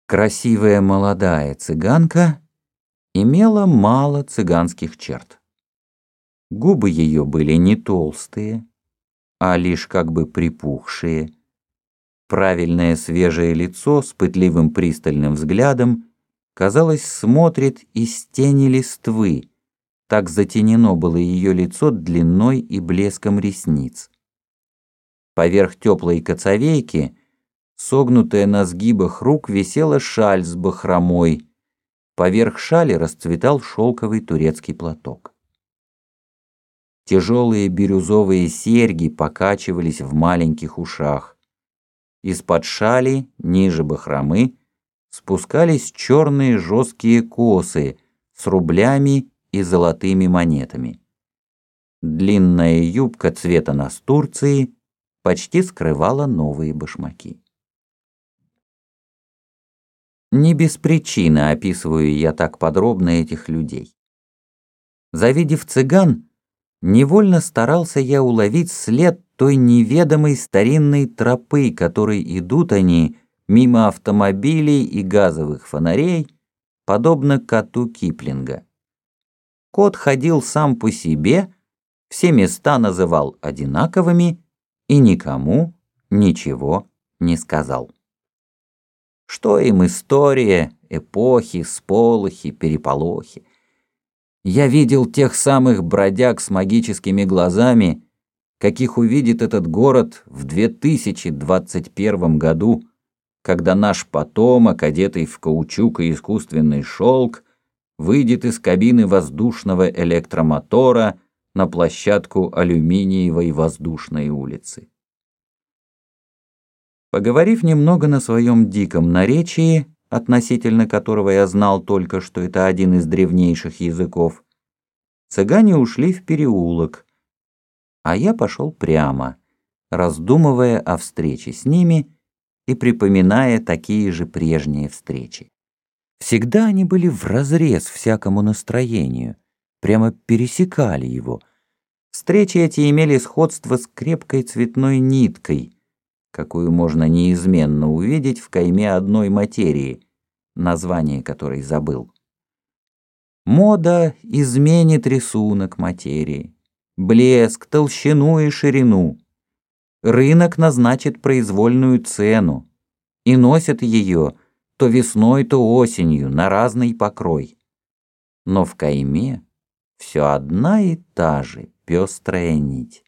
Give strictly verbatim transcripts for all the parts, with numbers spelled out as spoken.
Красивая молодая цыганка имела мало цыганских черт. Губы ее были не толстые, а лишь как бы припухшие. Правильное свежее лицо с пытливым пристальным взглядом, казалось, смотрит из тени листвы, так затенено было ее лицо длиной и блеском ресниц. Поверх теплой коцовейки, согнутая на сгибах рук, висела шаль с бахромой, поверх шали расцветал шелковый турецкий платок. Тяжелые бирюзовые серьги покачивались в маленьких ушах. Из-под шали, ниже бахромы, спускались черные жесткие косы с рублями и золотыми монетами. Длинная юбка цвета настурции почти скрывала новые башмаки. Не без причины описываю я так подробно этих людей. Завидев цыган, невольно старался я уловить след той неведомой старинной тропы, которой идут они мимо автомобилей и газовых фонарей, подобно коту Киплинга. Кот ходил сам по себе, все места называл одинаковыми и никому ничего не сказал. Что им история, эпохи, сполохи, переполохи? Я видел тех самых бродяг с магическими глазами, каких увидит этот город в две тысячи двадцать первом году, когда наш потомок, одетый в каучук и искусственный шелк, выйдет из кабины воздушного электромотора на площадку алюминиевой воздушной улицы. Поговорив немного на своем диком наречии, относительно которого я знал только, что это один из древнейших языков, цыгане ушли в переулок, а я пошел прямо, раздумывая о встрече с ними и припоминая такие же прежние встречи. Всегда они были вразрез всякому настроению, прямо пересекали его. Встречи эти имели сходство с крепкой цветной ниткой, какую можно неизменно увидеть в кайме одной материи, название которой забыл. Мода изменит рисунок материи, блеск, толщину и ширину. Рынок назначит произвольную цену и носит ее то весной, то осенью на разный покрой. Но в кайме все одна и та же пестрая нить.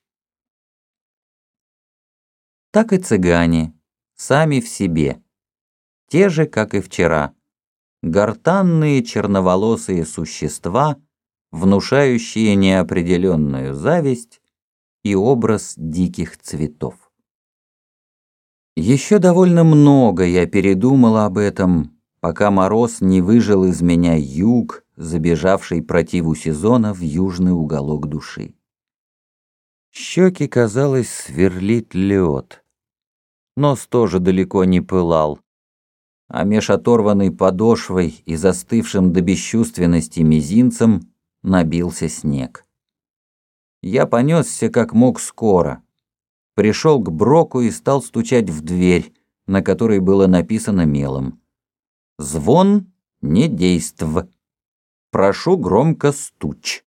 Так и цыгане, сами в себе, те же, как и вчера, гортанные черноволосые существа, внушающие неопределенную зависть и образ диких цветов. Еще довольно много я передумал об этом, пока мороз не выжил из меня юг, забежавший противу сезона в южный уголок души. Щеки, казалось, сверлит лед. Нос тоже далеко не пылал, а меж оторванной подошвой и застывшим до бесчувственности мизинцем набился снег. Я понесся как мог скоро, пришел к Броку и стал стучать в дверь, на которой было написано мелом: «Звон не действ. Прошу громко стуч».